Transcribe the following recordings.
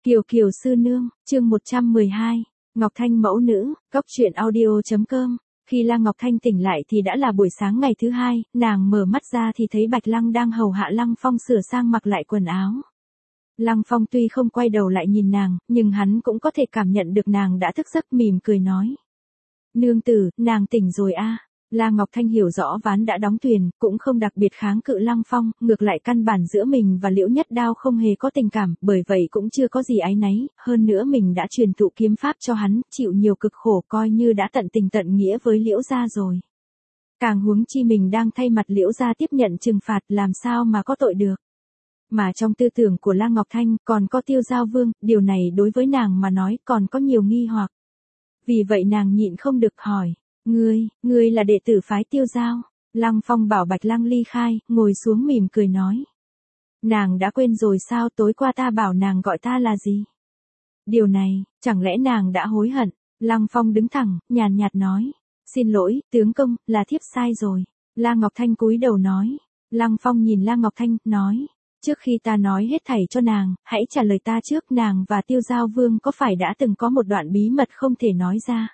Kiều Kiều sư nương, chương 112, Ngọc Thanh mẫu nữ, Cóc truyện audio.com. Khi Lăng Ngọc Thanh tỉnh lại thì đã là buổi sáng ngày thứ hai, nàng mở mắt ra thì thấy Bạch Lăng đang hầu hạ Lăng Phong sửa sang mặc lại quần áo. Lăng Phong tuy không quay đầu lại nhìn nàng, nhưng hắn cũng có thể cảm nhận được nàng đã thức giấc, mỉm cười nói. Nương tử, nàng tỉnh rồi a. Lăng Ngọc Thanh hiểu rõ ván đã đóng thuyền, cũng không đặc biệt kháng cự Lăng Phong, ngược lại căn bản giữa mình và Liễu Nhất Đao không hề có tình cảm, bởi vậy cũng chưa có gì áy náy, hơn nữa mình đã truyền thụ kiếm pháp cho hắn, chịu nhiều cực khổ coi như đã tận tình tận nghĩa với Liễu gia rồi. Càng huống chi mình đang thay mặt Liễu gia tiếp nhận trừng phạt, làm sao mà có tội được. Mà trong tư tưởng của Lăng Ngọc Thanh còn có Tiêu Giao Vương, điều này đối với nàng mà nói còn có nhiều nghi hoặc. Vì vậy nàng nhịn không được hỏi. Ngươi là đệ tử phái Tiêu Giao. Lăng Phong bảo Bạch Lăng ly khai, ngồi xuống mỉm cười nói. Nàng đã quên rồi sao, tối qua ta bảo nàng gọi ta là gì? Điều này, chẳng lẽ nàng đã hối hận? Lăng Phong đứng thẳng, nhàn nhạt nói. Xin lỗi, tướng công, là thiếp sai rồi. Lăng Ngọc Thanh cúi đầu nói. Lăng Phong nhìn Lăng Ngọc Thanh, nói. Trước khi ta nói hết thảy cho nàng, hãy trả lời ta trước, nàng và Tiêu Giao Vương có phải đã từng có một đoạn bí mật không thể nói ra?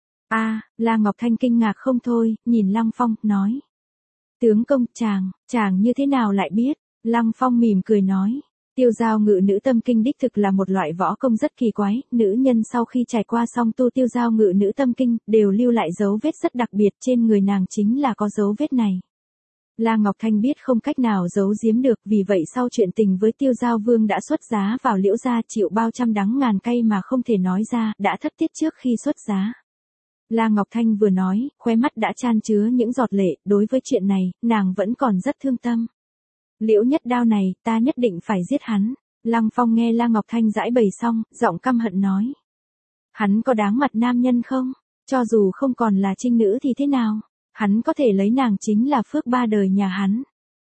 Lăng Ngọc Thanh kinh ngạc không thôi, nhìn Lăng Phong, nói. Tướng công, chàng như thế nào lại biết? Lăng Phong mỉm cười nói. Tiêu Giao ngự nữ tâm kinh đích thực là một loại võ công rất kỳ quái, nữ nhân sau khi trải qua xong tu Tiêu Giao ngự nữ tâm kinh, đều lưu lại dấu vết rất đặc biệt, trên người nàng chính là có dấu vết này. Lăng Ngọc Thanh biết không cách nào giấu giếm được, vì vậy sau chuyện tình với Tiêu Giao Vương đã xuất giá vào Liễu gia, chịu bao trăm đắng ngàn cay mà không thể nói ra, đã thất tiết trước khi xuất giá. Lăng Ngọc Thanh vừa nói, khóe mắt đã chan chứa những giọt lệ, đối với chuyện này, nàng vẫn còn rất thương tâm. Liễu Nhất Đao này, ta nhất định phải giết hắn. Lăng Phong nghe Lăng Ngọc Thanh giãi bày xong, giọng căm hận nói. Hắn có đáng mặt nam nhân không? Cho dù không còn là trinh nữ thì thế nào? Hắn có thể lấy nàng chính là phước ba đời nhà hắn.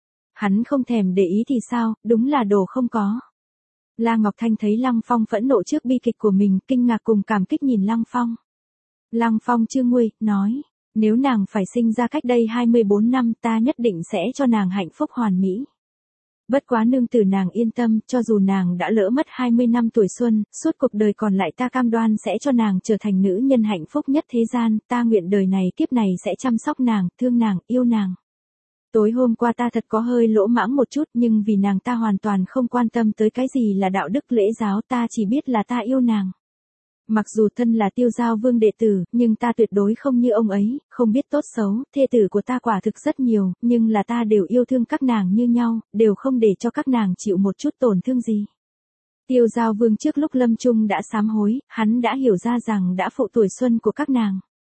Hắn không thèm để ý thì sao, đúng là đồ không có. Lăng Ngọc Thanh thấy Lăng Phong phẫn nộ trước bi kịch của mình, kinh ngạc cùng cảm kích nhìn Lăng Phong. Lăng Phong chưa nguôi, nói, nếu nàng phải sinh ra cách đây 24 năm ta nhất định sẽ cho nàng hạnh phúc hoàn mỹ. Bất quá nương tử nàng yên tâm, cho dù nàng đã lỡ mất 20 năm tuổi xuân, suốt cuộc đời còn lại ta cam đoan sẽ cho nàng trở thành nữ nhân hạnh phúc nhất thế gian, ta nguyện đời này kiếp này sẽ chăm sóc nàng, thương nàng, yêu nàng. Tối hôm qua ta thật có hơi lỗ mãng một chút, nhưng vì nàng ta hoàn toàn không quan tâm tới cái gì là đạo đức lễ giáo, ta chỉ biết là ta yêu nàng. Mặc dù thân là Tiêu Giao Vương đệ tử, nhưng ta tuyệt đối không như ông ấy, không biết tốt xấu, thê tử của ta quả thực rất nhiều, nhưng là ta đều yêu thương các nàng như nhau, đều không để cho các nàng chịu một chút tổn thương gì. Tiêu Giao Vương trước lúc lâm chung đã sám hối, hắn đã hiểu ra rằng đã phụ tuổi xuân của các nàng.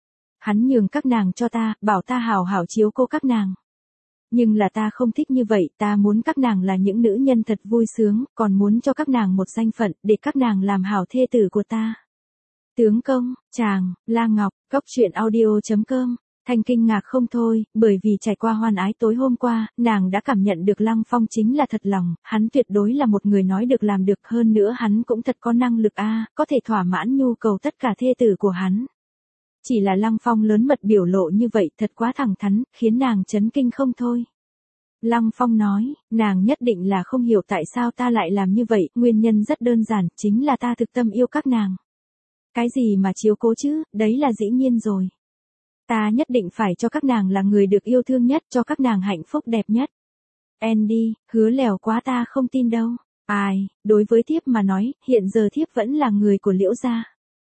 Hắn nhường các nàng cho ta, bảo ta hảo hảo chiếu cố các nàng. Nhưng là ta không thích như vậy, ta muốn các nàng là những nữ nhân thật vui sướng, còn muốn cho các nàng một danh phận, để các nàng làm hảo thê tử của ta. Tướng công, Lăng Ngọc, Cóc truyện audio.com. Thanh kinh ngạc không thôi, bởi vì trải qua hoan ái tối hôm qua, nàng đã cảm nhận được Lăng Phong chính là thật lòng, hắn tuyệt đối là một người nói được làm được, hơn nữa hắn cũng thật có năng lực có thể thỏa mãn nhu cầu tất cả thê tử của hắn. Chỉ là Lăng Phong lớn mật biểu lộ như vậy thật quá thẳng thắn, khiến nàng chấn kinh không thôi. Lăng Phong nói, nàng nhất định là không hiểu tại sao ta lại làm như vậy, nguyên nhân rất đơn giản, chính là ta thực tâm yêu các nàng. Cái gì mà chiếu cố chứ, đấy là dĩ nhiên rồi. Ta nhất định phải cho các nàng là người được yêu thương nhất, cho các nàng hạnh phúc đẹp nhất. Andy, hứa lèo quá, ta không tin đâu. Đối với thiếp mà nói, hiện giờ thiếp vẫn là người của Liễu gia.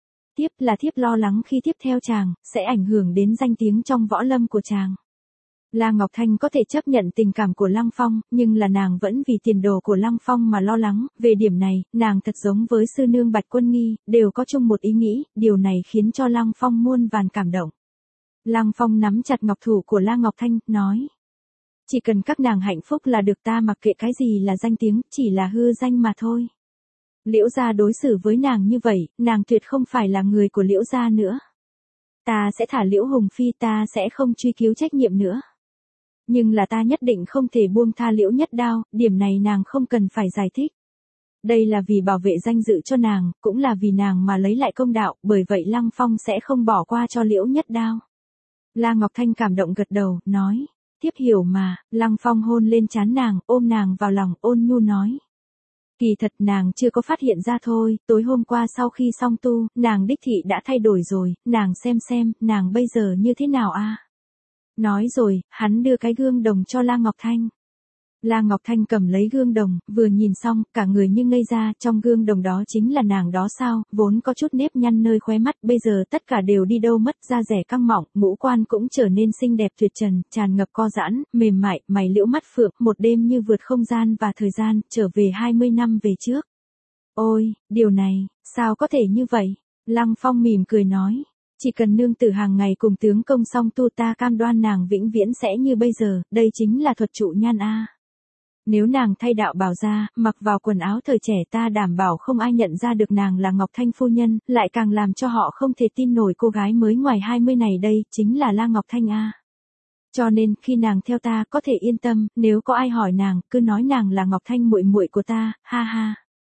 Thiếp lo lắng khi tiếp theo chàng, sẽ ảnh hưởng đến danh tiếng trong võ lâm của chàng. Lăng Ngọc Thanh có thể chấp nhận tình cảm của Lăng Phong, nhưng là nàng vẫn vì tiền đồ của Lăng Phong mà lo lắng, về điểm này, nàng thật giống với sư nương Bạch Quân Nghi, đều có chung một ý nghĩ, điều này khiến cho Lăng Phong muôn vàn cảm động. Lăng Phong nắm chặt ngọc thủ của Lăng Ngọc Thanh, nói. Chỉ cần các nàng hạnh phúc là được, ta mặc kệ cái gì là danh tiếng, chỉ là hư danh mà thôi. Liễu gia đối xử với nàng như vậy, nàng tuyệt không phải là người của Liễu gia nữa. Ta sẽ thả Liễu Hùng Phi, ta sẽ không truy cứu trách nhiệm nữa. Nhưng là ta nhất định không thể buông tha Liễu Nhất Đao, điểm này nàng không cần phải giải thích. Đây là vì bảo vệ danh dự cho nàng, cũng là vì nàng mà lấy lại công đạo, bởi vậy Lăng Phong sẽ không bỏ qua cho Liễu Nhất Đao. Lăng Ngọc Thanh cảm động gật đầu, nói, thiếp hiểu mà. Lăng Phong hôn lên trán nàng, ôm nàng vào lòng, ôn nhu nói. Kỳ thật nàng chưa có phát hiện ra thôi, tối hôm qua sau khi xong tu, nàng đích thị đã thay đổi rồi, nàng xem, nàng bây giờ như thế nào a? Nói rồi, hắn đưa cái gương đồng cho La Ngọc Thanh. La Ngọc Thanh cầm lấy gương đồng, vừa nhìn xong, cả người như ngây ra, trong gương đồng đó chính là nàng đó sao, vốn có chút nếp nhăn nơi khóe mắt, bây giờ tất cả đều đi đâu mất, da dẻ căng mọng, ngũ quan cũng trở nên xinh đẹp tuyệt trần, tràn ngập co giãn, mềm mại, mày liễu mắt phượng, một đêm như vượt không gian và thời gian, trở về 20 năm về trước. Ôi, điều này, sao có thể như vậy? Lăng Phong mỉm cười nói. Chỉ cần nương tử hàng ngày cùng tướng công song tu ta cam đoan nàng vĩnh viễn sẽ như bây giờ, đây chính là thuật trụ nhan a. Nếu nàng thay đạo bào ra, mặc vào quần áo thời trẻ ta đảm bảo không ai nhận ra được nàng là Ngọc Thanh phu nhân, lại càng làm cho họ không thể tin nổi cô gái mới ngoài 20 này đây, chính là La Ngọc Thanh a. Cho nên, khi nàng theo ta, có thể yên tâm, nếu có ai hỏi nàng, cứ nói nàng là Ngọc Thanh muội muội của ta, ha ha.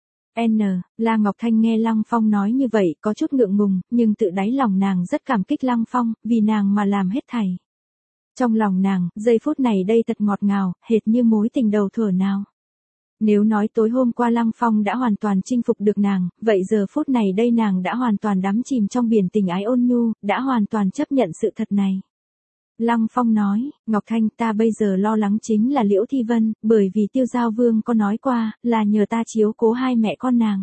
La Ngọc Thanh nghe Lăng Phong nói như vậy, có chút ngượng ngùng, nhưng tự đáy lòng nàng rất cảm kích Lăng Phong, vì nàng mà làm hết thảy. Trong lòng nàng, giây phút này đây thật ngọt ngào, hệt như mối tình đầu thuở nào. Nếu nói tối hôm qua Lăng Phong đã hoàn toàn chinh phục được nàng, vậy giờ phút này đây nàng đã hoàn toàn đắm chìm trong biển tình ái ôn nhu, đã hoàn toàn chấp nhận sự thật này. Lăng Phong nói, Ngọc Thanh ta bây giờ lo lắng chính là Liễu Thi Vân, bởi vì Tiêu Giao Vương có nói qua, là nhờ ta chiếu cố hai mẹ con nàng.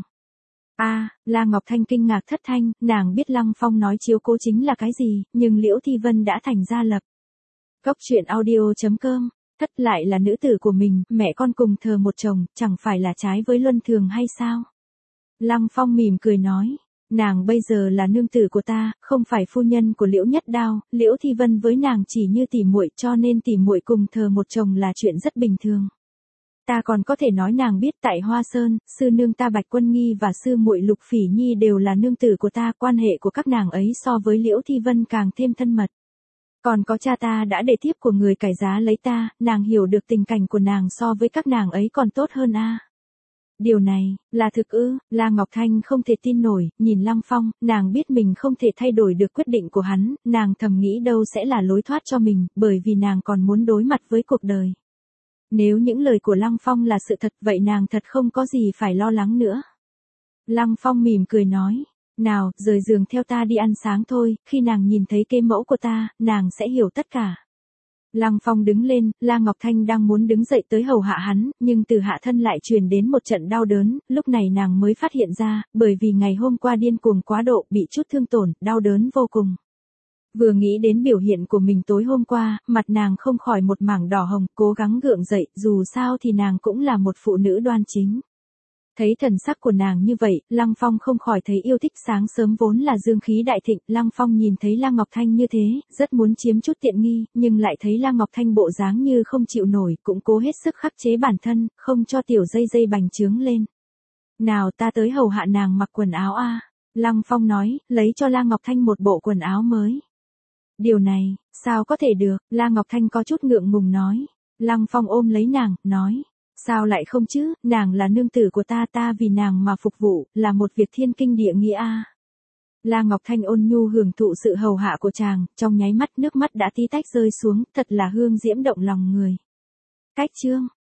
La Ngọc Thanh kinh ngạc thất thanh, nàng biết Lăng Phong nói chiếu cố chính là cái gì, nhưng Liễu Thi Vân đã thành gia lập. Cốc truyện audio.com, thất lại là nữ tử của mình, mẹ con cùng thờ một chồng, chẳng phải là trái với luân thường hay sao? Lăng Phong mỉm cười nói, nàng bây giờ là nương tử của ta, không phải phu nhân của Liễu Nhất Đao, Liễu Thi Vân với nàng chỉ như tỉ muội, cho nên tỉ muội cùng thờ một chồng là chuyện rất bình thường. Ta còn có thể nói nàng biết tại Hoa Sơn, sư nương ta Bạch Quân Nghi và sư muội Lục Phỉ Nhi đều là nương tử của ta, quan hệ của các nàng ấy so với Liễu Thi Vân càng thêm thân mật. Còn có cha ta đã để thiếp của người cải giá lấy ta, nàng hiểu được tình cảnh của nàng so với các nàng ấy còn tốt hơn a. Điều này, là thực ư? La Ngọc Thanh không thể tin nổi, nhìn Lăng Phong, nàng biết mình không thể thay đổi được quyết định của hắn, nàng thầm nghĩ đâu sẽ là lối thoát cho mình, bởi vì nàng còn muốn đối mặt với cuộc đời. Nếu những lời của Lăng Phong là sự thật vậy nàng thật không có gì phải lo lắng nữa. Lăng Phong mỉm cười nói. Nào, rời giường theo ta đi ăn sáng thôi, khi nàng nhìn thấy kế mẫu của ta, nàng sẽ hiểu tất cả. Lăng Phong đứng lên, La Ngọc Thanh đang muốn đứng dậy tới hầu hạ hắn, nhưng từ hạ thân lại truyền đến một trận đau đớn, lúc này nàng mới phát hiện ra, bởi vì ngày hôm qua điên cuồng quá độ, bị chút thương tổn, đau đớn vô cùng. Vừa nghĩ đến biểu hiện của mình tối hôm qua, mặt nàng không khỏi một mảng đỏ hồng, cố gắng gượng dậy, dù sao thì nàng cũng là một phụ nữ đoan chính. Thấy thần sắc của nàng như vậy, Lăng Phong không khỏi thấy yêu thích, sáng sớm vốn là dương khí đại thịnh, Lăng Phong nhìn thấy La Ngọc Thanh như thế, rất muốn chiếm chút tiện nghi, nhưng lại thấy La Ngọc Thanh bộ dáng như không chịu nổi, cũng cố hết sức khắc chế bản thân, không cho tiểu dây bành trướng lên. Nào ta tới hầu hạ nàng mặc quần áo a. Lăng Phong nói, lấy cho La Ngọc Thanh một bộ quần áo mới. Điều này, sao có thể được, La Ngọc Thanh có chút ngượng ngùng nói. Lăng Phong ôm lấy nàng, nói. Sao lại không chứ, nàng là nương tử của ta, ta vì nàng mà phục vụ, là một việc thiên kinh địa nghĩa a. La Ngọc Thanh ôn nhu hưởng thụ sự hầu hạ của chàng, trong nháy mắt nước mắt đã tí tách rơi xuống, thật là hương diễm động lòng người. Cách chương